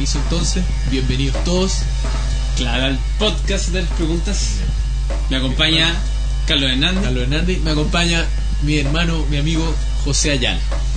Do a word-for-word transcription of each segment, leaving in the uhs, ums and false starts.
permiso entonces, bienvenidos todos. Claro, al podcast de las preguntas. Me acompaña Carlos Hernández. Carlos Hernández, me acompaña mi hermano, mi amigo José Ayala.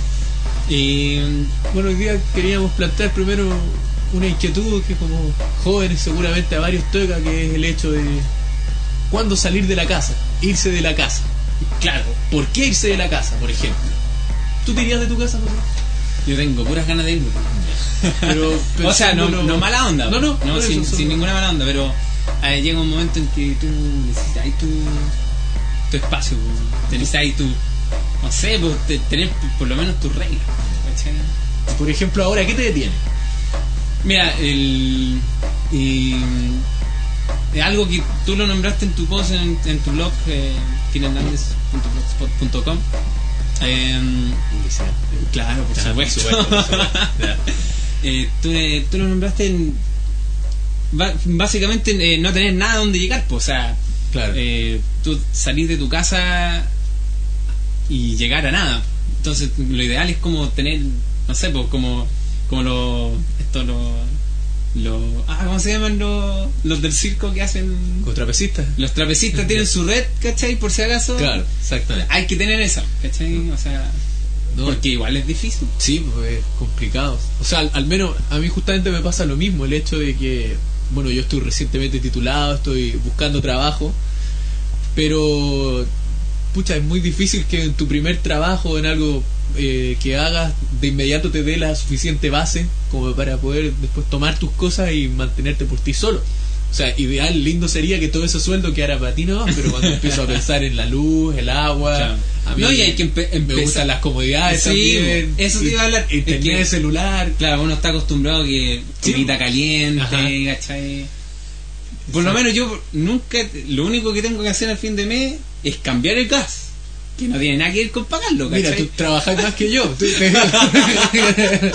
Y bueno, hoy día queríamos plantear primero una inquietud que como jóvenes seguramente a varios toca, que es el hecho de ¿cuándo salir de la casa? Irse de la casa. Claro. ¿Por qué irse de la casa, por ejemplo? ¿Tú te irías de tu casa, José? Yo tengo puras ganas de irme. Pero, pero o sea, no, no, no mala onda. No, no, no sin, eso, sin ninguna mala onda, pero eh, llega un momento en que tú necesitas tu, tu espacio, necesitas tu, no sé, pues, tener por lo menos tus reglas. ¿Cachai? Por ejemplo, ahora, ¿qué te detiene? Mira, el y, es algo que tú lo nombraste en tu post en, en tu blog, eh, kino hernández punto blogspot punto com. Eh, claro, por claro, supuesto. Por supuesto, por supuesto. eh, tú, eh, tú lo nombraste en básicamente eh, no tener nada donde llegar, pues, o sea, claro. eh, tú salir de tu casa y llegar a nada. Entonces lo ideal es como tener, no sé, pues como como los esto los los ah ¿cómo se llaman los los del circo que hacen? ¿Con trapecistas? Los trapecistas tienen su red, ¿cachai? Por si acaso. Claro, exactamente. Hay que tener esa, ¿cachai? O sea, no, porque igual es difícil. Sí, pues es complicado. O sea, al, al menos a mí justamente me pasa lo mismo, el hecho de que, bueno, yo estoy recientemente titulado, estoy buscando trabajo, pero pucha, es muy difícil que en tu primer trabajo, en algo eh, que hagas, de inmediato te dé la suficiente base como para poder después tomar tus cosas y mantenerte por ti solo. O sea, ideal, lindo sería que todo ese sueldo quedara para ti, ¿no? Pero cuando empiezo a pensar en la luz, el agua, claro. a mí no, y hay que empe- me empezar. gustan las comodidades Sí, también. eso te iba a hablar. Internet, es que, celular. Claro, uno está acostumbrado a que Sí. comida caliente, Ajá. ¿cachai? Por lo menos yo nunca, lo único que tengo que hacer al fin de mes es cambiar el gas, que no tiene nada que ver con pagarlo, ¿cachai? Mira, tú trabajas más que yo. Tú, te... trabajas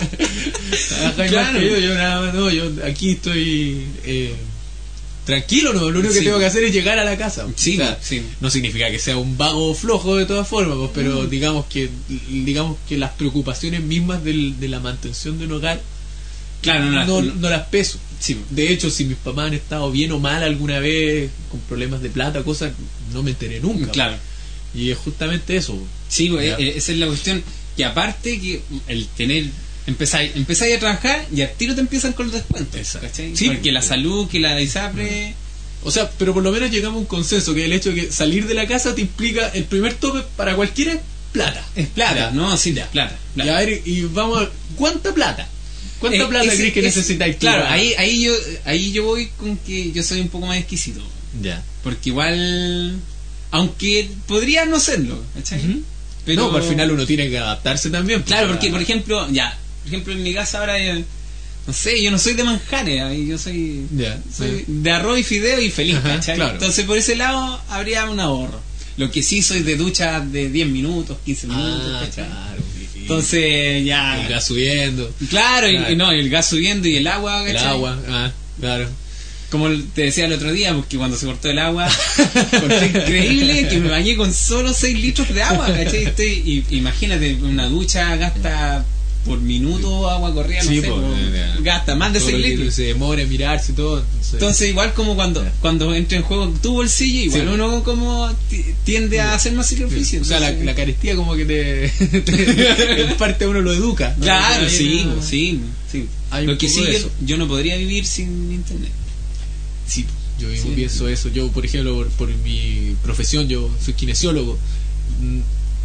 Claro. más que yo. Yo nada más, no, yo aquí estoy eh, tranquilo, no. Lo único Sí. que tengo que hacer es llegar a la casa. Sí, o sea, sí. no significa que sea un vago flojo de todas formas, pues, pero Mm. digamos que digamos que las preocupaciones mismas del, de la mantención de un hogar, Claro, no, no, no, no las peso. sí. De hecho, si mis papás han estado bien o mal alguna vez con problemas de plata, cosas, no me enteré nunca. Claro. Y es justamente eso. Sí, pues, Ya. eh, esa es la cuestión. Que aparte que el tener empezáis empezáis a trabajar y al tiro te empiezan con los descuentos. Exacto. ¿Cachai? Sí, porque la salud, que la ISAPRE. O sea, pero por lo menos llegamos a un consenso, que el hecho de que salir de la casa te implica el primer tope para cualquiera es plata. Es plata, Ya. ¿no? Sí, ya, plata. Y, plata. a ver, y vamos a... ¿Cuánta plata? ¿Cuánta Eh, plata ese- crees que ese- necesitáis tú? Claro, para- ahí, ahí, yo, ahí yo voy con que yo soy un poco más exquisito. Ya. Porque igual. Aunque podría no serlo, ¿cachai? Ujú. Pero, No, pues al final uno tiene que adaptarse también. Claro, pues, porque a- por ejemplo, ya, por ejemplo en mi casa ahora, yo, no sé, yo no soy de manjares, ahí yo soy, Ya, soy sí. de arroz y fideo y feliz, Ajá, ¿cachai? claro. Entonces por ese lado habría un ahorro. Lo que sí soy de ducha de diez minutos, quince minutos, Ah, ¿cachai? claro. y- y- Entonces ya. el gas subiendo, Claro, y- Claro. Y, no, y el gas subiendo y el agua, el ¿cachai? agua, ah, claro. Como te decía el otro día, porque cuando se cortó el agua, fue increíble que me bañé con solo seis litros de agua, ¿cachai? Estoy, y, imagínate, una ducha gasta por minuto agua corrida, no Sí, sé, pues, po, eh, gasta más de Todo seis lo que litros. se demora en mirarse y todo. Entonces, Entonces, igual como cuando Ya. cuando entra en juego tu bolsillo, igual Sí. uno como ti- tiende a hacer más sacrificio. o sea, la, entonces- la carestía como que te, te- en parte uno lo educa, ¿no? Claro, Ahí sí, no- sí, sí. Hay Lo un que poco sí, de yo, eso. yo no podría vivir sin internet. Sí, yo mismo Sí. pienso eso. Yo, por ejemplo, por, por mi profesión, yo soy kinesiólogo. Mm,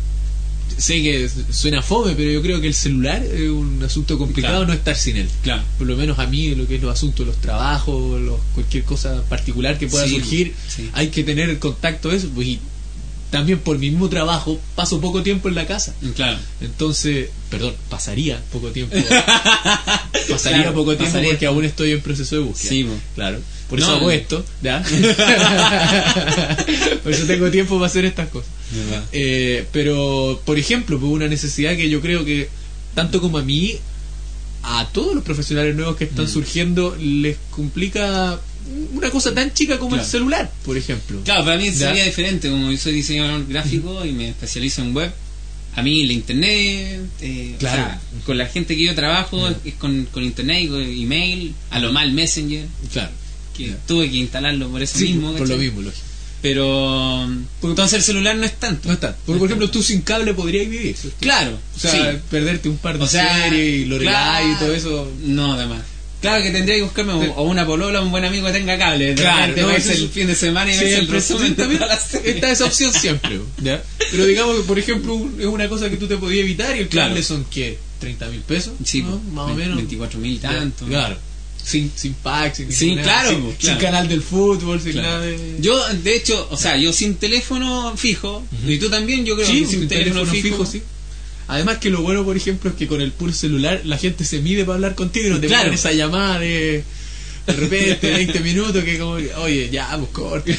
Sé que suena fome, pero yo creo que el celular es un asunto complicado, Claro. no estar sin él. Claro. Por lo menos a mí, lo que es los asuntos, los trabajos, los, cualquier cosa particular que pueda Sí, surgir, sí. hay que tener contacto eso. Pues, y también por mi mismo trabajo paso poco tiempo en la casa. Claro. Entonces, perdón, pasaría poco tiempo. pasaría Claro, poco tiempo pasaría. porque aún estoy en proceso de búsqueda. Sí, po. Claro. Por No, eso hago no. esto, ¿ya? Por eso tengo tiempo para hacer estas cosas. Eh, pero, por ejemplo, pues una necesidad que yo creo que, tanto como a mí, a todos los profesionales nuevos que están Mm. surgiendo, les complica una cosa tan chica como Claro. el celular, por ejemplo. Claro, para mí ¿Ya? sería diferente, como yo soy diseñador gráfico y me especializo en web. a mí la internet, eh, Claro. o sea, con la gente que yo trabajo Ya. es con, con internet y con email, a lo mal Messenger, Claro. que Ya. tuve que instalarlo por eso Sí, mismo, por lo ¿cachai? mismo, lógico. Pero entonces el celular no es tanto. No está. Porque, por ejemplo, tú sin cable podrías vivir. ¿cierto? Claro, O sea, sí. perderte un par de O sea, series y Lorelai claro, y todo eso. No, además. Claro que tendría que buscarme o, o una polola o un buen amigo que tenga cable. De Claro, repente no, verse eso- el fin de semana y verse el Siempre, resumen de también toda la serie. está esa opción siempre. ¿Ya? Pero digamos que, por ejemplo, un- es una cosa que tú te podías evitar y el Claro. cable son, ¿qué? ¿treinta mil pesos? Sí, ¿no? pues, Más o menos. veinticuatro mil y tanto. Claro. Sin, sin pack, sin, Sí, ninguna- claro, sin, pues, sin claro. canal del fútbol, sin Claro. nada de... Yo, de hecho, o sea, yo sin teléfono fijo, Ujú. y tú también, yo creo Sí, que sin teléfono fijo, sí. Además que lo bueno, por ejemplo, es que con el puro celular la gente se mide para hablar contigo y no te Claro. mandan esa llamada de de repente veinte minutos que como, oye, ya, pues corte.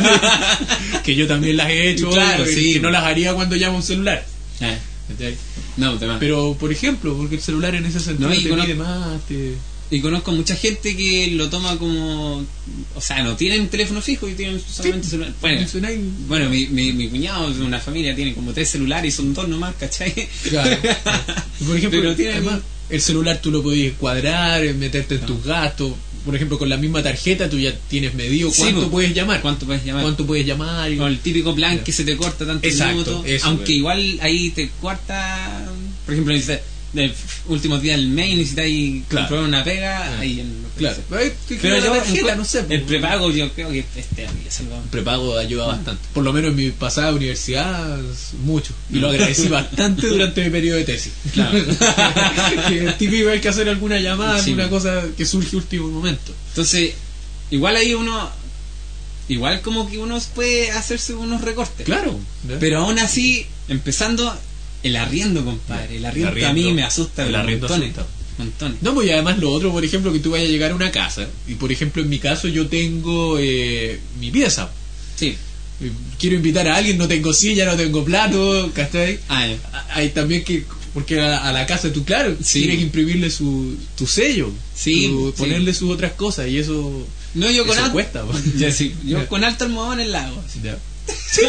Que yo también las he hecho, Claro, que- sí. que no las haría cuando llamo un celular. Eh, ¿Cachai? no, te va. Pero, por ejemplo, porque el celular en ese sentido No, y te cono- mide más, te... Y conozco mucha gente que lo toma como. O sea, no tienen teléfono fijo y tienen solamente Sí. celular. Bueno, funciona y- bueno mi, mi, mi cuñado de una familia tiene como tres celulares y son dos nomás, ¿cachai? Claro. Y por ejemplo, Pero tiene- además, el celular tú lo podías cuadrar, meterte en No. tus gastos. Por ejemplo, con la misma tarjeta tú ya tienes medido Sí, cuánto pues. puedes llamar. ¿Cuánto puedes llamar? ¿Cuánto puedes llamar? Y- Con el típico plan Ya. que se te corta tantos Exacto, minutos. eso, Aunque güey. igual ahí te corta. Por ejemplo, necesitas. Del últimos días del mail necesitáis Claro. comprobar una pega. Ah. Ahí en lo que Claro. sea. Ay, te Pero queda yo la tarjeta, encuentro- no sé. el pues. prepago yo creo que este había salvado. El prepago ayuda bastante. Por lo menos en mi pasada universidad, mucho. Y lo agradecí bastante durante mi periodo de tesis. Claro. Que es típico, hay que hacer alguna llamada, Sí, alguna pues. cosa que surge último momento. Entonces, igual ahí uno. Igual como que uno puede hacerse unos recortes. Claro. Pero aún así, empezando, el arriendo, compadre. El arriendo, El a mí arriendo- me asusta. el pero arriendo montones, asusta. montones. No, pues y además lo otro, por ejemplo, que tú vayas a llegar a una casa. Y por ejemplo, en mi caso, yo tengo eh, mi pieza. Sí. Quiero invitar a alguien, no tengo silla, no tengo plato, ¿cachai? Ah, ya. Hay también que, porque a, a la casa tú, claro, Sí. tienes que imprimirle su, tu sello, Sí, tu- sí. ponerle sus otras cosas y eso, No, yo con eso alto. cuesta. po. Ya, sí. Yo Ya. con alto almohadón en el lago. Ya. Sí,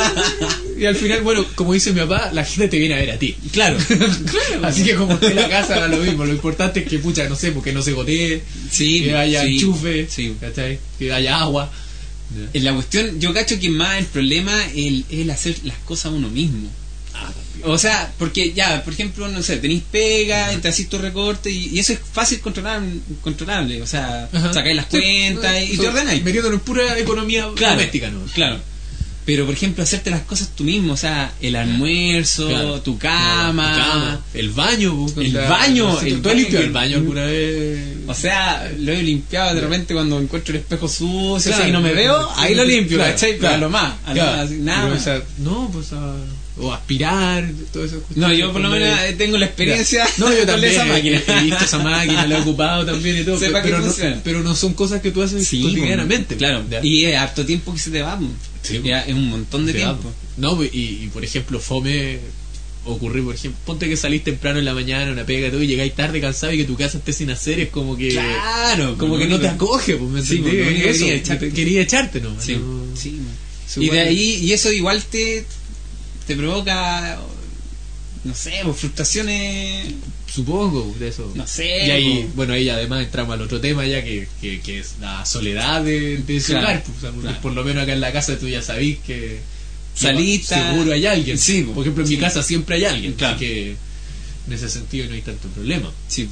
y al final, bueno, como dice mi papá, la gente te viene a ver a ti. Claro. Así que como esté la casa, da lo mismo. Lo importante es que, pucha, no sé, porque no se gotee, Sí, que haya sí, enchufe, sí. ¿cachai? Que haya agua. En la cuestión, yo cacho que más el problema es el, el hacer las cosas uno mismo. Ah, O sea, porque ya, por ejemplo, no sé, tenéis pega, te hacís tu recorte y, y eso es fácil controlar, controlable. O sea, Ajá. sacáis las Sí, cuentas y eso, te ordenáis. Metiéndonos en pura economía Claro, doméstica, ¿no? Claro. Pero, por ejemplo, hacerte las cosas tú mismo, o sea, el almuerzo, Claro. tu cama, Tu cama, el baño, po, El o sea, baño, no sé, el ¿tú has baño limpiado que- el baño alguna vez? O sea, lo he limpiado de repente cuando encuentro el espejo sucio Claro, así, y no me veo, ahí lo limpio, claro, ¿cachai? Pero claro, a lo más, a lo claro. más, así, nada Pero, más. o sea, no, pues a, o aspirar, todo eso. No, yo por lo menos eh, tengo la experiencia No, yo con también esa he- máquina. He, visto esa máquina, la he ocupado también y todo, Sepa pero, que no, funciona. pero no son cosas que tú haces Sí, cotidianamente. claro. ¿ya? Y es harto tiempo que se te va, po. Sí, Ya, es un montón de Te da, tiempo. No, pues, y, y por ejemplo, fome ocurrir, por ejemplo, ponte que salís temprano en la mañana, una pega y todo, y llegáis tarde cansado y que tu casa esté sin hacer, es como que Claro, como lo que no te único- acoge, pues, ¿me Sí, entendés? pues, lo único que Eso, quería echarte. quería echarte nomás. Sí, no- sí, man. eso Y de igual- ahí, y eso igual te te provoca, no sé, pues, frustraciones, Supongo, de eso. no sé. Y ahí, pues, bueno, ahí además entramos al otro tema ya que, que, que es la soledad de, de ese Claro, hogar. Pues, o sea, porque claro. por lo menos acá en la casa tú ya sabís que Salita. seguro hay alguien. Sí, por ejemplo, en sí. mi casa siempre hay alguien. Claro. Así que en ese sentido no hay tanto problema. sí,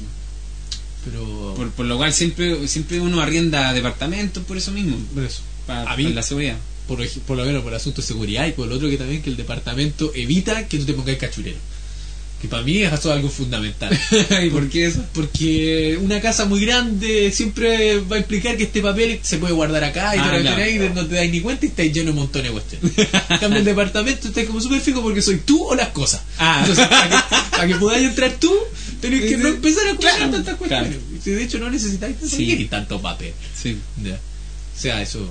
Pero por, por lo cual siempre siempre uno arrienda departamentos por eso mismo, por eso. para, A mí- para la seguridad. Por, ej- por lo menos por asunto de seguridad y por lo otro que también que el departamento evita que tú te pongas cachurero. Que para mí eso es algo fundamental. ¿Y por qué eso? Porque una casa muy grande siempre va a implicar que este papel se puede guardar acá y Ah, te lo claro. tenéis, no te dais ni cuenta y estáis lleno de un montón de cuestiones. En cambio, el departamento estáis como súper fijo porque soy tú o las cosas. Ah. Entonces, para que, para que podáis entrar tú, tenés que Sí, no sí. empezar a acumular Claro, tantas cuestiones. claro. Y de hecho, no necesitáis tanto, Sí. ni tanto papel. Sí. Ya. O sea, eso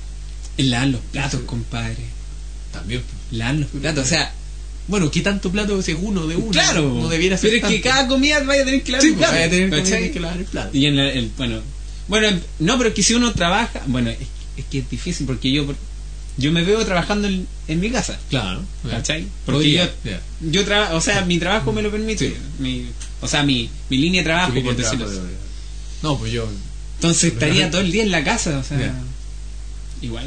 El lavar los platos, compadre. también. Lavar los platos, o sea, Bueno, ¿qué tanto plato es uno de uno? claro, no debiera ser. pero es que tanto. cada comida vaya a tener que lavar Sí, el pues, plato, vaya a tener ¿cachai? que lavar el plato. Y en el, el- bueno, bueno, no, pero es que si uno trabaja, bueno, es, es que es difícil porque yo por- yo me veo trabajando en, en mi casa. Claro. ¿Cachai? Porque Podría, yo, yeah. yo trabajo, o sea, mi trabajo me lo permite. Sí. Mi, o sea, mi, mi línea de trabajo, Tu línea por de decirlo trabajo, así. No, pues yo. Entonces estaría todo el día en la casa, o sea, Yeah. igual,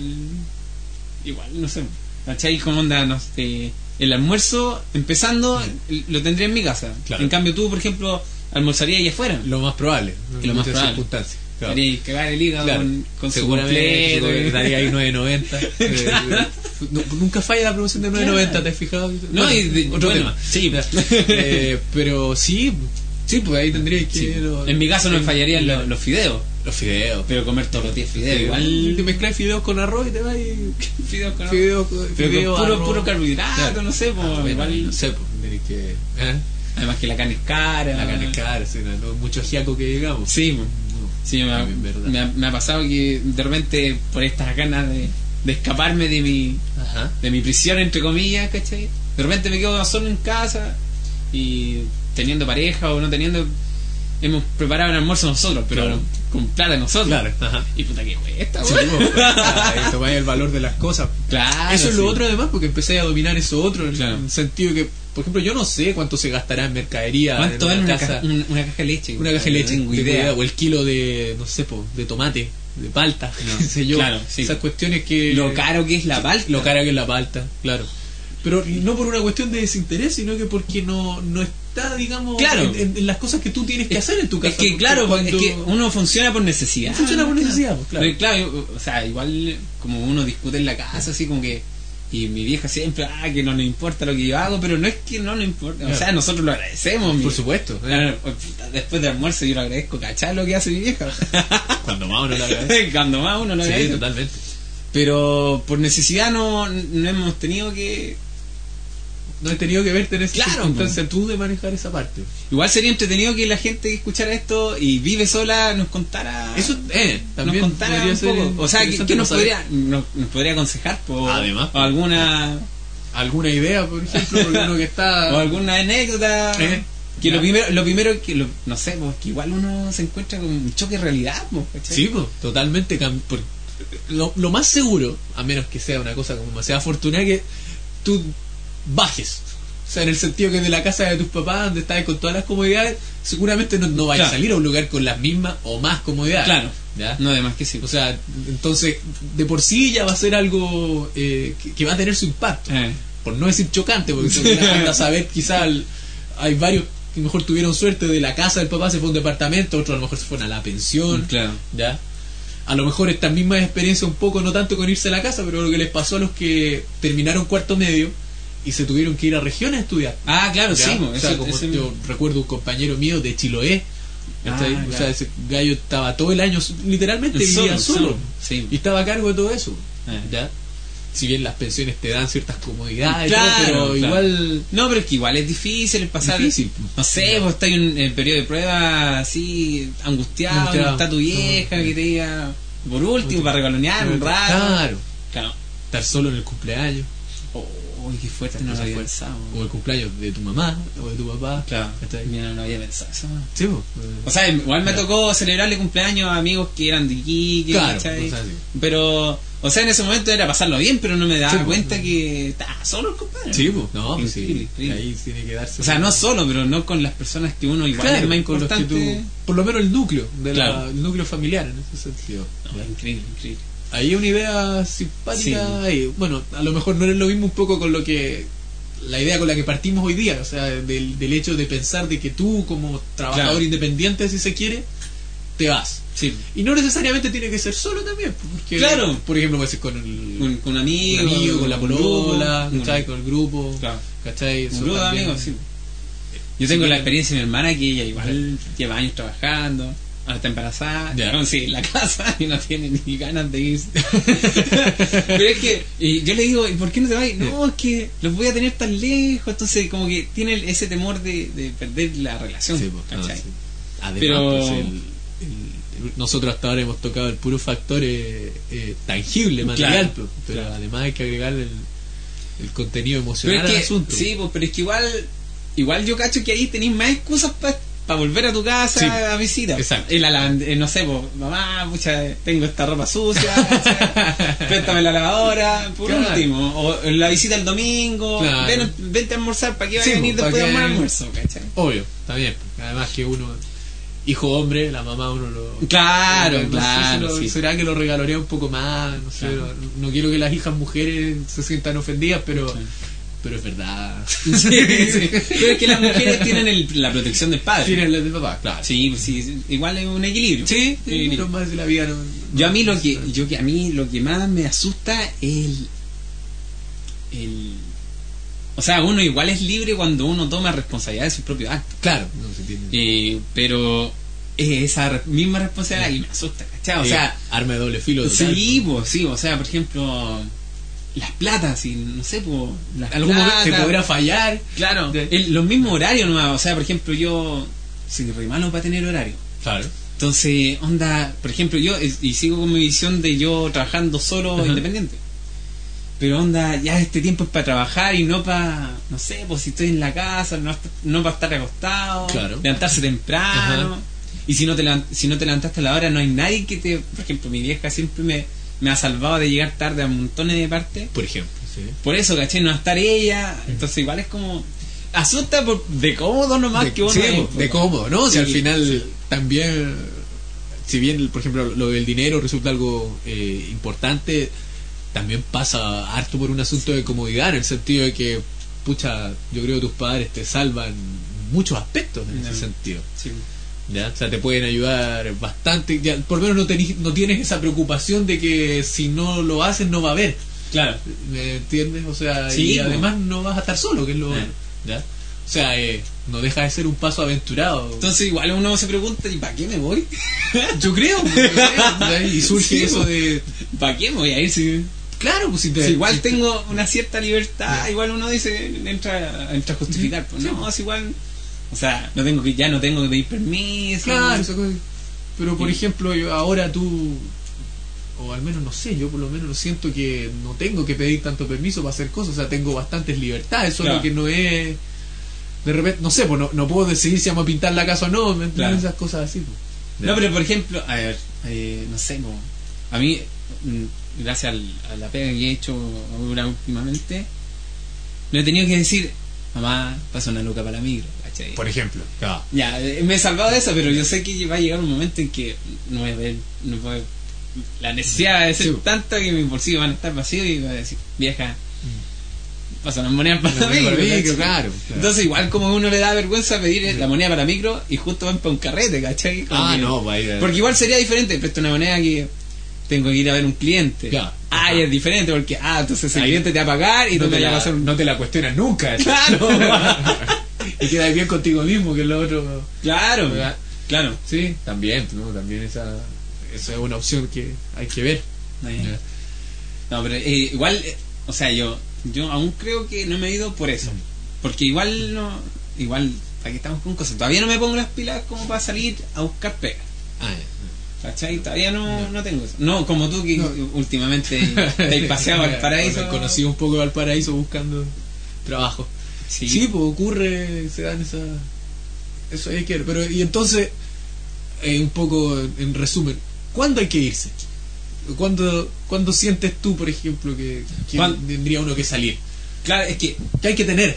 igual, no sé, ¿cachai? Como onda, no sé, el almuerzo, empezando, lo tendría en mi casa. Claro. En cambio tú, por ejemplo, almorzarías ahí afuera. Lo más probable. Que lo más muchas probable. circunstancias. Claro. Harías cagar el hígado Claro. con, con su Seguramente completo. yo daría ahí nueve noventa. Eh, no, nunca falla la promoción de nueve noventa, Claro. ¿te has fijado? No, Bueno, y de- otro bueno, tema. sí. Eh, pero sí, sí, pues ahí tendría que. Sí. Lo- En mi caso no me sí, fallarían claro. los, los fideos, Los fideos. pero comer todos los días fideos, Sí, igual. te mezclas fideos con arroz y te vas y. Fideos con Fideos, pero fideo, con puro, arroz. puro carbohidrato, Claro. no sé, pues, Ah, bueno, igual. no sé, pues tenés que. ¿eh? Además que la carne es cara. La carne es cara, sí, no, no mucho giaco que digamos. Sí, pues. No, Sí, me ha, también verdad. me, ha, me ha pasado que de repente por estas ganas de, de escaparme de mi Ajá. de mi prisión, entre comillas, ¿cachai? De repente me quedo solo en casa y teniendo pareja o no teniendo, hemos preparado el almuerzo nosotros, pero Claro. con plata nosotros. Claro, ajá. Y puta que cuesta, Sí, güey. pues, ahí tomáis el valor de las cosas. Claro, Eso es lo sí. otro además, porque empecé a dominar eso otro, en Claro. el sentido que, por ejemplo, yo no sé cuánto se gastará en mercadería. ¿Cuánto en vale una, casa, caja, una, una caja de leche? una caja de leche, No tengo de- idea. o el kilo de, no sé, po, de tomate, de palta, No, qué sé yo. claro, sí. Esas cuestiones que... Lo caro que es la palta. Lo cara que es la palta, claro. Pero no por una cuestión de desinterés, sino que porque no, no está, digamos, Claro. en, en- en las cosas que tú tienes que hacer en tu casa. Es que porque claro, cuando- es que uno funciona por necesidad. Funciona por necesidad, pues, claro. Pero claro, yo- o sea, igual como uno discute en la casa, así como que. Y mi vieja siempre, ah, que no le importa lo que yo hago, pero no es que no le importa. O Claro. sea, nosotros lo agradecemos. mi- Por supuesto. ¿eh? Claro, puta, después del almuerzo yo lo agradezco, ¿cachai? Lo que hace mi vieja. Cuando más uno lo agradece. Cuando más uno lo Sí, agradece. totalmente. Pero por necesidad no, no hemos tenido que. No he tenido que verte en esa Claro, circunstancia tú de manejar esa parte. Igual sería entretenido que la gente que escuchara esto y vive sola nos contara. Eso, eh, nos también contara podría un ser poco. O sea, ¿qué, interesante qué nos, no saber. podría, nos, nos podría aconsejar? Por, Además, o alguna alguna idea, por ejemplo, porque uno que está... o alguna anécdota. Eh, Que ya. lo primero, lo primero que, lo, no sé, pues, que igual uno se encuentra con un choque de realidad. Pues, ¿cachai? Sí, pues, totalmente. cam- por- lo, lo más seguro, a menos que sea una cosa como demasiado afortunada, que tú bajes. O sea, en el sentido que de la casa de tus papás, donde estás con todas las comodidades, seguramente no, no vayas Claro. a salir a un lugar con las mismas o más comodidades. Claro. ¿Ya? No, además que sí. O sea, entonces, de por sí ya va a ser algo eh, que, que va a tener su impacto. Eh, Por no decir chocante, porque si anda a saber, quizás hay varios que mejor tuvieron suerte de la casa del papá, se fue a un departamento, otros a lo mejor se fueron a la pensión. claro. ¿Ya? A lo mejor estas mismas experiencias un poco, no tanto con irse a la casa, pero lo que les pasó a los que terminaron cuarto medio y se tuvieron que ir a regiones a estudiar. Ah, claro, ¿Ya? sí. O sea, eso- como ese- yo recuerdo un compañero mío de Chiloé, ¿cachai? Ah, O sea, claro. ese gallo estaba todo el año, literalmente vivía solo, solo. Sí. y estaba a cargo de todo eso. Eh. ¿Ya? Si bien las pensiones te dan ciertas comodidades, y Claro, todo, pero claro. igual... No, pero es que igual es difícil el pasar. Difícil. No sé, vos estás en el periodo de prueba así, angustiado, Angustiado. no está tu vieja No. que te diga, por último, para regalonear un rato. Claro, Claro. estar solo en el cumpleaños, Oh, qué fuerte, Esas no lo cosas había fuertes. pensado. o el cumpleaños de tu mamá o de tu papá. Claro, ¿cachai? mira, no lo había pensado eso. Sí, pues, O sea, igual me Claro. tocó celebrarle cumpleaños a amigos que eran de Iquique, Claro, ¿cachai? o sea, sí. Pero, o sea, en ese momento era pasarlo bien, pero no me daba Sí, cuenta pues. que estaba solo el compadre. Sí, pues, no, pues sí, Increíble, increíble. ahí tiene que darse. O sea, no solo, pero no con las personas que uno igual claro, es más con los que importante. tú- por lo menos el núcleo, de la- Claro. el núcleo familiar en ese sentido. No, ¿Ya? increíble, increíble. Ahí hay una idea simpática y bueno, a lo mejor no es lo mismo un poco con lo que la idea con la que partimos hoy día, o sea, del, del hecho de pensar de que tú como trabajador Claro. independiente, si se quiere, te vas. Sí. Y no necesariamente tiene que ser solo también, porque Claro. por ejemplo puede ser con el Con, con un amigos, amigo, con la polola, grupo, ¿cachai? Con el grupo, Claro. ¿cachai? Un Eso grupo de también. amigos, sí. Yo tengo Sí, la que- experiencia de mi hermana que ella igual lleva años trabajando, ahora está embarazada, Ya. no, sí, en la casa y no tiene ni ganas de irse. Pero es que y yo le digo, ¿y por qué no te vas? No, es que los voy a tener tan lejos, entonces como que tiene ese temor de, de perder la relación, Sí, pues, no, ¿cachai? sí. Además, Pero- pues, el- el- nosotros hasta ahora hemos tocado el puro factor eh, eh, tangible, material, Claro, pues, pero claro. además hay que agregar el, el contenido emocional Pero es al que, asunto. sí, pues, pero es que igual igual yo cacho que ahí tenéis más excusas para para volver a tu casa Sí. a visita. Exacto. Y la, la- eh, no sé, pues, mamá, pucha, tengo esta ropa sucia, ¿cachai? Préstame la lavadora, por Claro. último. O la visita el domingo, Claro. ven, vente a almorzar, ¿para qué vas Sí, a venir pues, después ¿para de un qué? almuerzo, ¿cachai? Obvio, está bien. Además que uno, hijo hombre, la mamá uno lo... Claro, no sé si claro, lo- sí. ¿Será que lo regalaría un poco más? No sé, Claro. no, no quiero que las hijas mujeres se sientan ofendidas, pero... Sí. Pero es verdad. Sí, sí. Pero es que las mujeres tienen el- la protección del padre. Tienen las de papá, claro. Sí, pues sí, igual es un equilibrio. Sí, Un sí, equilibrio. pero más de la vida no... Yo a mí no- lo que yo que a mí lo que más me asusta es el el o sea, uno igual es libre cuando uno toma responsabilidad de sus propios actos. Claro, no se entiende. Eh, pero es esa re- misma responsabilidad que me asusta, ¿cachai? O Eh, sea, arma de doble filo total. sí, pues, sí, o sea, por ejemplo, las platas, y no sé, pues, las Algún momento te platas, podrá fallar. claro, De- el- los mismos horarios nomás, o sea, por ejemplo, yo soy re malo para tener horario. Claro. Entonces, onda, por ejemplo, yo, es- y sigo con mi visión de yo trabajando solo, Ajá. independiente. Pero onda, ya este tiempo es para trabajar y no para, no sé, pues si estoy en la casa, no, no para estar acostado, Claro. levantarse temprano. Ajá. Y si no, te levan- si no te levantaste a la hora, no hay nadie que te... Por ejemplo, mi vieja siempre me, me ha salvado de llegar tarde a montones de partes. Por ejemplo, sí. Por eso, ¿caché? No va a estar ella. Entonces igual es como... Asusta por, de cómodo nomás de, que uno sí, es, de cómodo, ¿no? Si Sí, al final sí. también, si bien, por ejemplo, lo del dinero resulta algo eh, importante, también pasa harto por un asunto de comodidad, en el sentido de que, pucha, yo creo que tus padres te salvan en muchos aspectos en ese No. sentido. Sí. ¿Ya? O sea, te pueden ayudar bastante. Ya, por lo menos no, tenís- no tienes esa preocupación de que si no lo haces no va a haber. Claro. ¿Me entiendes? O sea, Sí, y po. además no vas a estar solo, que es lo Eh. bueno. ¿Ya? O sea, eh, no deja de ser un paso aventurado. Entonces igual uno se pregunta, ¿y para qué me voy? Yo creo, yo creo, ¿ya? Y surge Sí, eso po. de. ¿Para qué me voy a ir si... Claro, pues si te. Si igual si te- tengo una cierta libertad, igual uno dice, entra, entra a justificar, pues Sí. no, es igual, o sea, no tengo que, ya no tengo que pedir permiso. Claro, esa cosa. Pero por Sí. ejemplo, yo ahora tú. O al menos no sé, yo por lo menos siento que no tengo que pedir tanto permiso para hacer cosas, o sea, tengo bastantes libertades, solo Claro. que no es. De repente, no sé, pues no, no puedo decidir si vamos a pintar la casa o no, ¿me entiendes? Claro. Esas cosas así. Pues. No, pero por ejemplo, a ver, eh, no sé, po, a mí, mm, gracias al- a la pega que he hecho ahora últimamente, no he tenido que decir, mamá, pasa una loca para la micro, ¿cachai? Por ejemplo, claro. Ya, eh, me he salvado de eso, pero yo sé que va a llegar un momento en que no voy a ver, no voy a- la necesidad de ser Sí. tanta que mis bolsillos van a estar vacíos y voy a decir, vieja, pasa una moneda para la Para micro, micro, ¿cachai? claro, claro. Entonces igual como a uno le da vergüenza pedir la moneda para micro y justo van para un carrete, ¿cachai? Como Ah, que- no, va a ir a- Porque igual sería diferente, presto una moneda que tengo que ir a ver un cliente. Claro. Ah, Ajá. y es diferente porque, ah, entonces el Ahí cliente te va a pagar y no tú te, me la, vas a hacer un... no te la cuestionas nunca. Claro. Y quedas bien contigo mismo, que es lo otro. Claro, ¿Verdad? claro. Sí, también, ¿no? También esa, esa es una opción que hay que ver. No, pero eh, igual, eh, o sea, yo yo aún creo que no me he ido por eso. Porque igual no, igual, aquí estamos con cosas. Todavía no me pongo las pilas como para salir a buscar pega. Ah, ya. ¿Cachai? Todavía no, No. no tengo eso. No, como tú que No. últimamente te has paseado al paraíso. Bueno, conocí un poco al paraíso buscando trabajo. Sí. Sí, pues ocurre, se dan esa. Eso hay que ver. Pero, y entonces, eh, un poco en resumen, ¿cuándo hay que irse? ¿Cuándo, ¿cuándo sientes tú, por ejemplo, que, que ¿Cuándo? tendría uno que salir? Claro, es que ¿Qué hay que tener?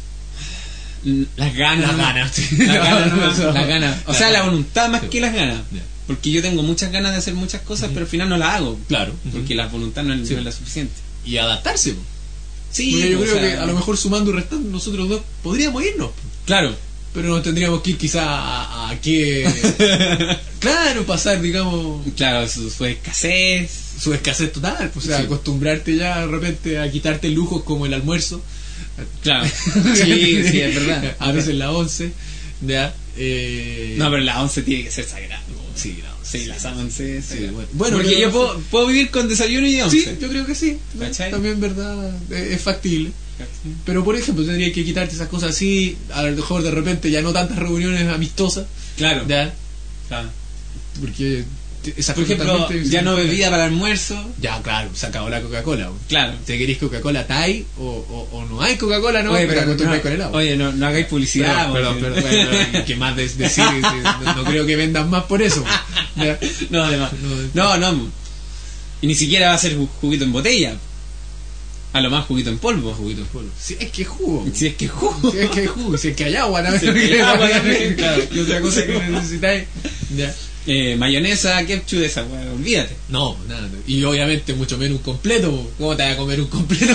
mm, las ganas. Las nomás. ganas. Las ganas, nomás, No. las ganas. O Las sea, la ganas. voluntad más Sí. que las ganas. Ya. Porque yo tengo muchas ganas de hacer muchas cosas, pero al final no las hago. Claro. Porque la voluntad no es, Sí. no es la suficiente. Y adaptarse. pues. Sí, Porque yo o creo sea, que a lo mejor sumando y restando nosotros dos podríamos irnos. Claro. Pero nos tendríamos que ir quizá a, a qué. Claro, pasar, digamos, Claro, su, su escasez. su escasez total. Pues, o sea, Sí. acostumbrarte ya de repente a quitarte lujos como el almuerzo. Claro. Sí, sí, es verdad. A veces la once. Ya. Eh, No, pero la once tiene que ser sagrada. Sí, la once. Sí, las once. Sí, Sí, bueno. Bueno, porque pero yo no puedo, puedo vivir con desayuno y once. Sí, yo creo que sí. ¿Cachai? También, verdad, es, es factible. Pero, por ejemplo, tendría que quitarte esas cosas así. A lo mejor de repente ya no tantas reuniones amistosas. Claro. Ya. Claro. Porque esa Por ejemplo, totalmente ya no distinta. bebida para el almuerzo. Ya, claro, se acabó la Coca-Cola. Claro. ¿Te querés Coca-Cola Thai o, o, o no hay Coca-Cola? No, Oye, pero pero acostumbráis no, con el agua. oye, no, no hagáis publicidad. Perdón, porque- perdón, perdón, bueno, ¿qué más de- decir? no, no creo que vendan más por eso. Ya. No, además. No, No, no. Y ni siquiera va a ser ju- juguito en botella. A lo más juguito en polvo. Juguito de polvo. Si es que es jugo. Si es que jugo. Si es que hay jugo, si es que hay agua, ¿no? Si es que hay agua también, claro. Y otra cosa que necesitáis. Ya. Eh, mayonesa, ketchup, esa weá, olvídate. No, nada. Y obviamente mucho menos un completo. ¿Cómo te vas a comer un completo?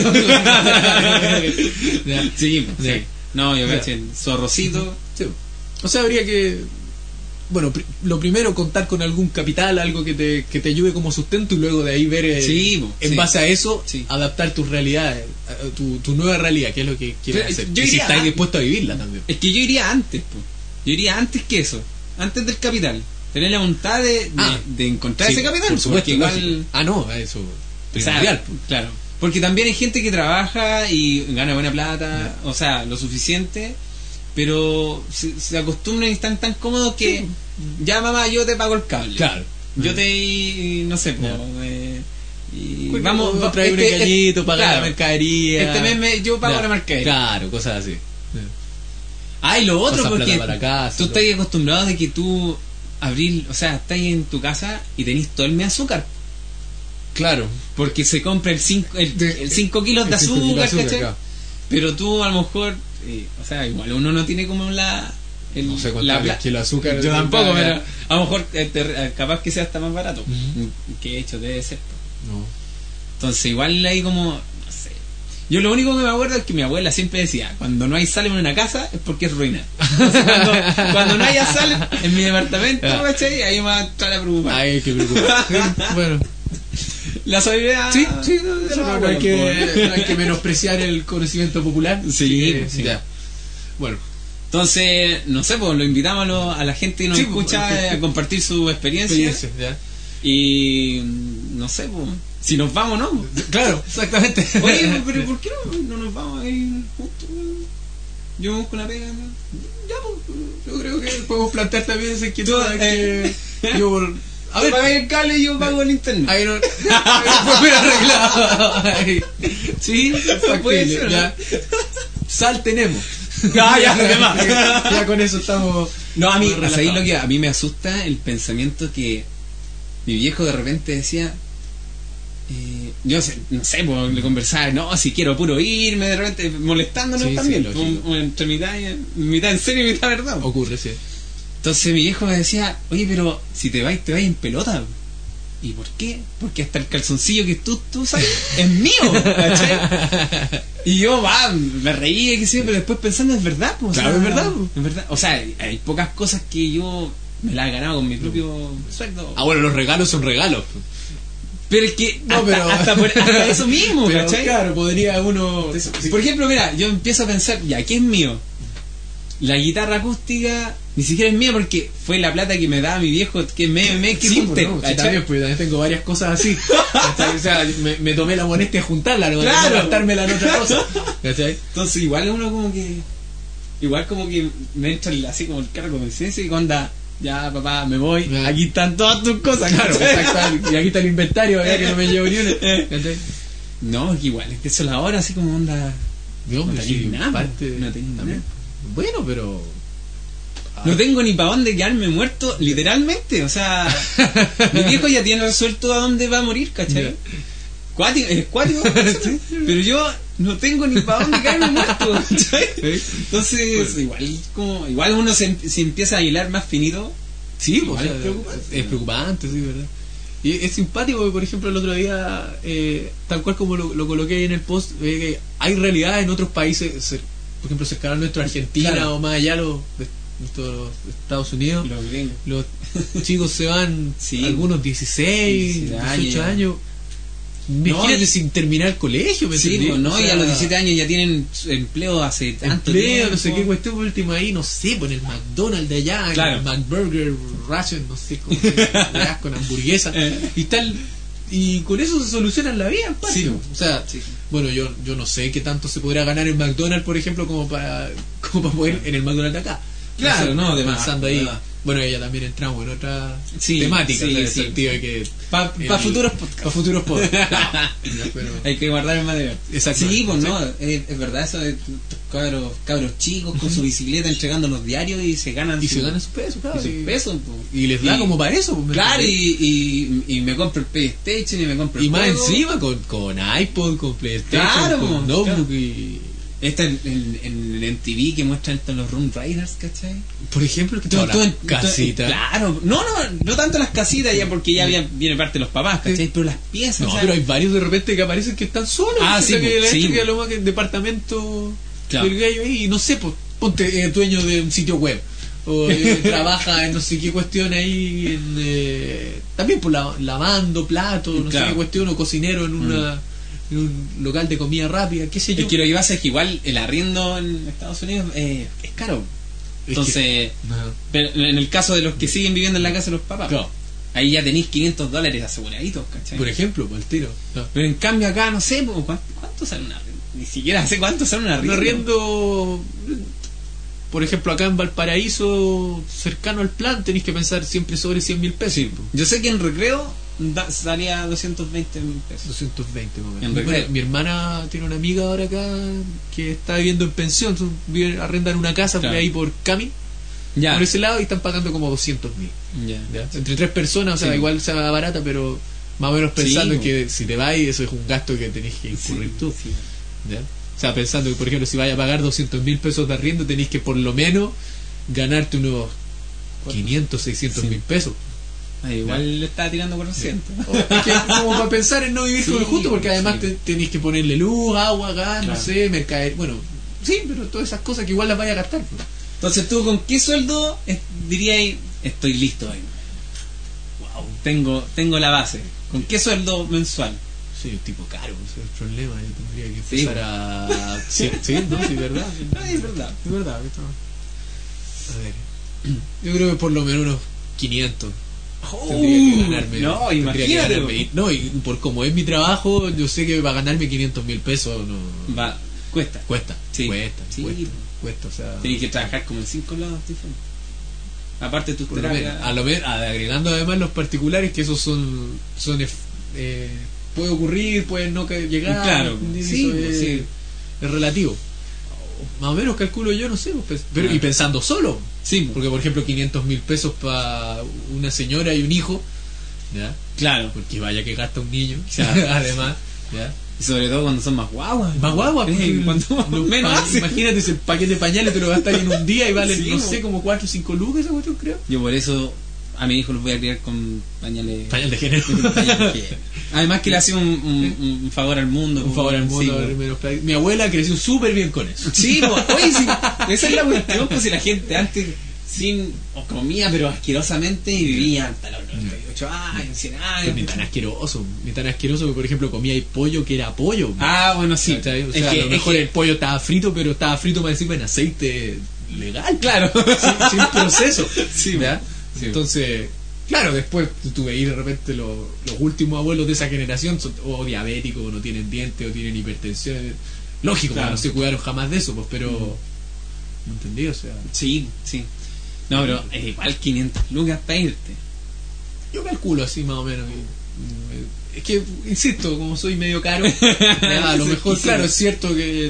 Ya. Sí, sí. Ya. No, yo Ya. caché, su arrocito. Sí. O sea, habría que, bueno, pri- lo primero contar con algún capital, algo que te, que te ayude como sustento y luego de ahí ver, eh, Sí, po, en sí. base a eso, Sí. adaptar tus realidades, a- a tu, tu nueva realidad, que es lo que quieres Pero hacer. yo y si iría estás a- dispuesto a vivirla también. Es que yo iría antes, po. Yo iría antes que eso. Antes del capital. Tener la voluntad de, de, Ah. de encontrar Sí, ese capital. por supuesto, porque igual. lógico. Ah, no, eso, O sea, primordial. claro. Porque también hay gente que trabaja y gana buena plata, o sea, lo suficiente, pero se, se acostumbran y están tan cómodos que Sí. ya mamá, yo te pago el cable. Claro. Yo te, no sé, po, Ya. eh, y Pues vamos vamos a va- traer este- un callito, pagar claro, la mercadería. Este mes me- yo pago Ya. la mercadería. Claro, cosas así. Ah, y lo otro, Pasar porque plata para casa, tú todo. estás acostumbrado de que tú abril, o sea, estás en tu casa y tenés todo el mes azúcar. Claro. Porque se compra el cinco el, De- el cinco kilos de el cinco kilos de azúcar, azúcar, ¿cachai? claro. Pero tú a lo mejor, eh, o sea, igual uno no tiene como la... el- No sé cuánto la vale pla- el kilo de azúcar. Yo tampoco, Ya. pero a lo mejor eh, te- eh, capaz que sea hasta más barato. Ujú. Que de hecho debe ser. No. Entonces igual hay como, no sé. Yo lo único que me acuerdo es que mi abuela siempre decía, cuando no hay sal en una casa es porque es ruina. Entonces, cuando, cuando no haya sal en mi departamento, Ya. ¿cachai? Ahí me va a entrar a preocupar. Ay, qué preocupante. Sí, bueno. La sabiduría... Sí, sí, no, de eso los no, no hay abuelos, que, no hay que menospreciar el conocimiento popular. Sí, Eh, sí. ya. Bueno, Entonces, no sé, pues lo invitamos a, lo- a la gente que nos Sí, escucha pues, eh, a compartir su experiencia. experiencia, ya. Y mm, no sé, pues, si nos vamos, ¿no? Claro, exactamente. Oye, pero ¿por qué no, no nos vamos a ir juntos? weón? Yo me busco una pega. ¿no? Ya, pues, yo creo que podemos plantear también esa inquietud. Tú, de que eh, yo, a ver, pagáis el cable y yo pago el internet. ahí no, ahí no fue bien arreglado. Ahí. Sí, Puede factible, ser, ¿no? ya. Sal tenemos. Ah, ya, además. Ya con eso estamos. No, a mí, muy ¿sabéis relajados. lo que a mí me asusta? El pensamiento que mi viejo de repente decía, eh, yo sé, no sé, pues, le conversaba, no, si quiero puro irme, de repente molestándonos Sí, también, sí, un- lógico. un- entre mitad, y- mitad en serio y mitad verdad. Ocurre, sí. Entonces mi viejo me decía, oye, pero si te vais, te vais en pelota. ¿Y por qué? Porque hasta el calzoncillo que tú, tú sabes es mío, ¿cachai? Y yo, va, me reía, qué sé yo, pero después pensando, es verdad, pues, o Claro, sea, es verdad, pues. es verdad. O sea, hay pocas cosas que yo me las he ganado con mi propio sueldo. Ah, bueno, los regalos son regalos. Pero es que No, hasta, pero- hasta, por- hasta eso mismo, Pero, ¿cachai? claro, podría uno. Por ejemplo, mira, yo empiezo a pensar, ya, ¿qué es mío? La guitarra acústica ni siquiera es mía porque fue la plata que me daba mi viejo, que me, me que Sí, junté, pues, no, sí, ¿cachai? también, pues, también tengo varias cosas así. ¿Cachai? O sea, me, me tomé la molestia de juntarla, no Claro. de gastármela en otra cosa. ¿Cachai? Entonces igual uno como que igual como que me entra el- así como el cargo de conciencia y cuando ya papá me voy, Ya. aquí están todas tus cosas, Claro, ¿cachai? exacto. Y aquí está el inventario, ya que no me llevo ni una. Eh. ¿Cachai? No, que igual es que eso la hora así como onda No, no pues, tenés sí, nada, parte- no tenés también. nada. Bueno, pero. No tengo ni para dónde quedarme muerto, literalmente. O sea, mi viejo ya tiene resuelto a dónde va a morir, ¿cachai? Ya. Cuático, es cuático, pero yo no tengo ni para dónde quedarme muerto, ¿cachai? Entonces, igual como igual uno se, se empieza a hilar más finito. Sí, pues, Igual o sea, es preocupante. es preocupante, sí, ¿verdad? Y es simpático porque, por ejemplo, el otro día, eh, tal cual como lo, lo coloqué ahí en el post, eh, que hay realidad en otros países, cer- por ejemplo, cercano a nuestro Argentina Claro. o más allá, los de, nuestros Estados Unidos. Los gringos. Los chicos se van, Sí. algunos dieciséis, diecisiete dieciocho años. años. Imagínate No, y- sin terminar el colegio, ¿me Sí, entendí? pues, ¿no? O y sea, a los diecisiete años ya tienen su empleo hace tanto empleo, no sé tiempo. qué cuestión, por último ahí, no sé, por el McDonald's de allá, Claro. el McBurger Ration, no sé cómo se llama, con hamburguesa, Eh. y tal, y con eso se solucionan la vida, en parte. Sí. O sea, Sí. bueno, yo yo no sé qué tanto se podrá ganar en McDonald's, por ejemplo, como para como para poder en el McDonald's de acá. Claro, no, de más, pensando de ahí, más. Bueno, ella también entramos en otra Sí, temática, sí, o sea, en el sí. sentido de que Para el- futuros podcasts. para futuros podcasts. No, pero- Hay que guardar el material. Exactamente. Sí, pues no, es, es verdad eso de estos cabros, cabros chicos con su bicicleta entregando los diarios y se ganan y su, se ganan sus pesos, claro. y sus y- pesos. pues. Y les da Y- como para eso. pues, ¿me Claro, entendés? y, y, y me compro el PlayStation y me compro el Y más juego. encima con, con iPod, con PlayStation, Claro, con claro. notebook y... Esta en, en, en el M T V que muestran todos los Room Riders, ¿cachai? Por ejemplo, que Tú- todas tú las en- tú- casitas. Claro, no, no, no tanto las casitas ya porque ya había, viene parte de los papás, ¿cachai? Sí. Pero las piezas, No, o sea, pero hay varios de repente que aparecen que están solos. Ah, o sea, sí, que po, la sí, gente que po. a lo más que el departamento Claro. del gallo ahí, no sé, pues, ponte eh, dueño de un sitio web. O eh, trabaja en no sé qué cuestión ahí, en, eh, también por la, lavando platos, no Claro. sé qué cuestión, o cocinero en una en un local de comida rápida, qué sé yo. es que lo que pasa es que igual el arriendo en Estados Unidos eh, es caro. Es Entonces, que- Ajá. pero en el caso de los que siguen viviendo en la casa de los papás, Claro. ahí ya tenéis quinientos dólares aseguraditos, ¿cachai? Por ejemplo, por el tiro. No. Pero en cambio acá, no sé, pues, ¿cuánto, cuánto sale una arriendo? Ni siquiera sé cuánto sale una Un arriendo. arriendo, por ejemplo, acá en Valparaíso, cercano al plan, tenéis que pensar siempre sobre cien mil pesos. Sí, yo sé que en recreo da, salía doscientos veinte mil pesos. doscientos veinte más o menos. En Bueno, recreo. mi hermana tiene una amiga ahora acá que está viviendo en pensión, son- viven- arrendan una casa por Claro. ahí por Cami, Ya. por ese lado, y están pagando como doscientos mil. Ya. Entre tres personas, o sea, Sí. igual sea barata, pero más o menos pensando Sí, en que si te vas, eso es un gasto que tenés que incurrir Sí, tú. sí. ¿Ya? O sea, pensando que, por ejemplo, si vayas a pagar doscientos mil pesos de arriendo, tenés que por lo menos ganarte unos quinientos, seiscientos mil pesos. Ah, igual le estaba tirando cuatrocientos. O- es que como para pensar en no vivir Sí, con el justo, porque además sí. te, tenéis que ponerle luz, agua, gas, no Claro. sé, mercader. Bueno, sí, pero todas esas cosas que igual las vayas a gastar. pues. Entonces, ¿tú con qué sueldo eh, dirías estoy listo ahí? Wow, tengo, tengo la base. ¿Con qué sueldo mensual? Soy un tipo caro, ese es el problema. Yo tendría que Sí, empezar a. Sí, sí, no, sí, verdad. sí. Ay, es verdad. Es verdad. esto- A ver. Yo creo que por lo menos unos quinientos. Tendría que ganarme. no, tendría que imagínate. ganarme. Y- No, y por como es mi trabajo, yo sé que para ganarme quinientos mil pesos no. Va, cuesta. Cuesta, Sí. cuesta, Sí. cuesta, cuesta, o sea. Tienes que trabajar como en cinco lados diferentes. Aparte de tus Por lo terapias. menos, a lo menos, agregando además los particulares, que esos son, son eh, puede ocurrir, puede no que- llegar, Claro, eso sí, es, sí. es relativo. Más o menos calculo yo, no sé, pues, pero Claro. y pensando solo, Sí, porque por ejemplo quinientos mil pesos para una señora y un hijo, ¿ya? claro. Porque vaya que gasta un niño, Claro. además, ¿ya? Y sobre todo cuando son más guaguas. Más guagua, Eh, porque cuando lo- menos pa- hace. imagínate ese paquete de pañales te lo gastas en un día y vale, Sí, no bo. sé, como cuatro o cinco lucas esa cuestión, creo. Yo por eso a mi hijo los voy a criar con pañales. Pañal de género. pañales que- Además que le hace un, un, un favor al mundo. Un favor al mundo. Sí, a ver, po. menos plata. Mi abuela creció súper bien con eso. Sí, po. Oye, sí, esa es la cuestión, pues si la gente antes sin o comía pero asquerosamente y vivía hasta los noventa y ocho años, cien años. Ni tan asqueroso, ni tan asqueroso que por ejemplo comía el pollo que era pollo. Ah, bueno, sí. ¿Cachai? O Es sea, que- a lo mejor es que- el pollo estaba frito, pero estaba frito más encima en aceite legal, Claro. sin, sin proceso. Sí, ¿ya? sí. Entonces, claro, después tú veis de repente los, los últimos abuelos de esa generación son o diabéticos, o no tienen dientes, o tienen hipertensión. Lógico, Claro. no se cuidaron jamás de eso, pues, pero Mm. no entendí, o sea, Sí, sí. No, pero es igual quinientos lucas para irte. yo calculo así más o menos. y- y- Es que, insisto, como soy medio caro, ya, a lo Sí, mejor, sí. claro, es cierto que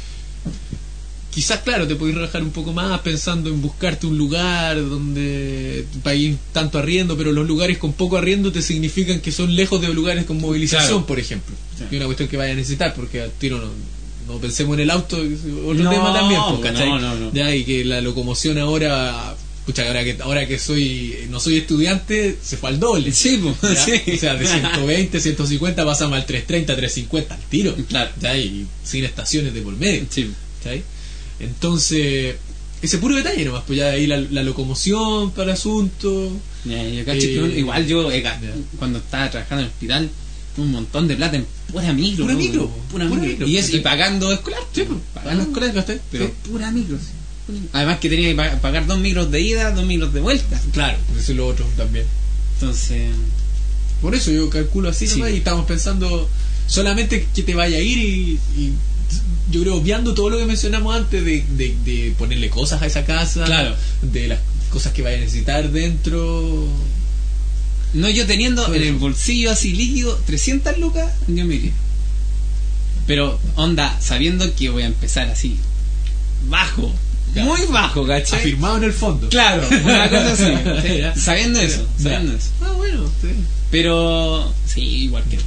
quizás, claro, te podéis relajar un poco más pensando en buscarte un lugar donde para ir tanto arriendo, pero los lugares con poco arriendo te significan que son lejos de lugares con movilización, Claro. por ejemplo. Sí. Que es una cuestión que vaya a necesitar, porque al tiro no, no pensemos en el auto, es otro No, tema también, pues, pues, ¿cachai? no, no, no. Ya, y que la locomoción ahora, pucha, ahora que ahora que soy no soy estudiante, se fue al doble. Sí, pues. ¿Ya? Sí. O sea, de ciento veinte, ciento cincuenta pasamos al trescientos treinta, trescientos cincuenta al tiro. Claro. ¿Ya? Y sin estaciones de por medio. Sí. ¿Cachai? Entonces, ese puro detalle nomás, pues ya de ahí la, la locomoción para el asunto. Ya, yo cacho que Eh, uno- igual yo eh, ya. cuando estaba trabajando en el hospital un montón de plata en pura micro. Pura ¿no? micro, Pura, pura micro. micro. Y, es, y pagando escolar. Sí, pues, pagando ah, escolar. ¿cachai? Pero Sí. pura micro. Sí. Además que tenía que pa- pagar dos micros de ida, dos micros de vuelta. Claro, eso es lo otro también. Entonces, Por eso yo calculo así Sí. nomás, y estamos pensando solamente que te vaya a ir y, y yo creo obviando todo lo que mencionamos antes de, de, de ponerle cosas a esa casa, Claro. de las cosas que vaya a necesitar dentro. No, yo teniendo Todo en eso. el bolsillo así líquido trescientas lucas, yo me iría. Pero, onda, sabiendo que voy a empezar así, bajo, Ya. muy bajo, ¿cachai? Afirmado en el fondo. Claro, una cosa así. ¿sí? Ya. Sabiendo eso, Ya. sabiendo eso. Ah, bueno, sí. Pero, sí, igual que el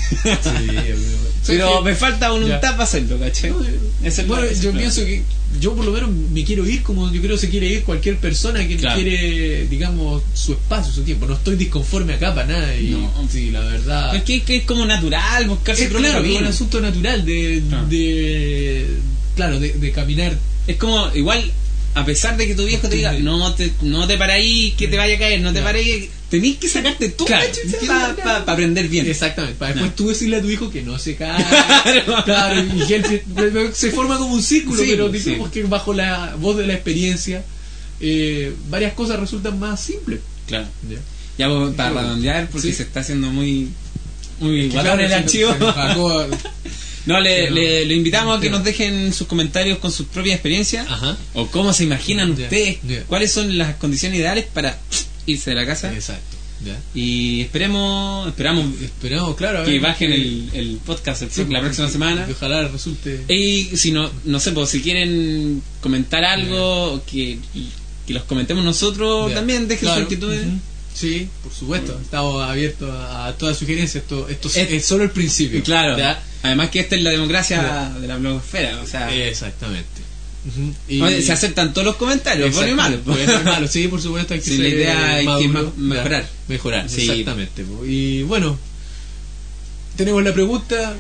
Sí, Pero me falta voluntad Ya. para hacerlo, ¿cachai? No, Ese es bueno, el- ese yo es el pienso que yo por lo menos me quiero ir como yo creo que se quiere ir cualquier persona que Claro. quiere, digamos, su espacio, su tiempo. No estoy disconforme acá para nada. Y, No. sí, la verdad. Es que, que es como natural buscarse Es su propio claro, es camino. un asunto natural de, Claro. de claro, de, de caminar. Es como, igual, a pesar de que tu viejo te diga, no te, no te para ahí, que te vaya a caer, no te Ya. para ahí, tenés que sacarte tú, Claro. para aprender bien. Exactamente, para después No. tú decirle a tu hijo que no se cae. Claro. Claro, y que él se, se forma como un círculo, Sí, pero sí. digamos que bajo la voz de la experiencia, eh, varias cosas resultan más simples. Claro. Ya. Ya pues, para Bueno, redondear, porque sí. se está haciendo muy muy Que guatón claro, el se- archivo. se nos bajó- No, le, Sí, no. le, le invitamos a que Sí. nos dejen sus comentarios con sus propias experiencias Ajá. o cómo se imaginan Ya, ustedes, ya. cuáles son las condiciones ideales para irse de la casa. Exacto. Ya. Y esperemos, esperamos Esperamos, claro, a que ver, bajen que- el, el podcast el- sí, la próxima que- semana. que ojalá resulte. Y si no, no sé, pues si quieren comentar algo, que, que los comentemos nosotros Ya. también, dejen Claro. sus inquietudes. Ujú. Sí, por supuesto. Estamos abiertos a, a todas sugerencias. Esto, esto es, Es- es solo el principio. Y claro, ¿Ya? además que esta es la democracia Ya. de la blogosfera, o sea, Exactamente. Ujú. Y- oye, se aceptan todos los comentarios, bueno y malo. Exacto, bueno y malo, sí, por supuesto. Hay que Sí, ser, la idea eh, es que maduro, ma- mejorar. ya, mejorar, Sí. exactamente. po. Y bueno, tenemos la pregunta.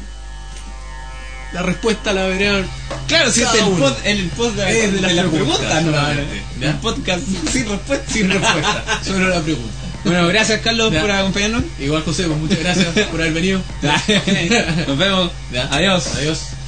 La respuesta la verán. Claro, si Cada este el, uno. pod, el podcast Es de las la preguntas, pregunta, no, solamente, ¿ya? un podcast sin respuesta. Sin respuesta. Solo la pregunta. Bueno, gracias Carlos Ya. por acompañarnos. Igual José, pues muchas gracias por haber venido. Nos vemos. Ya. Adiós. Adiós.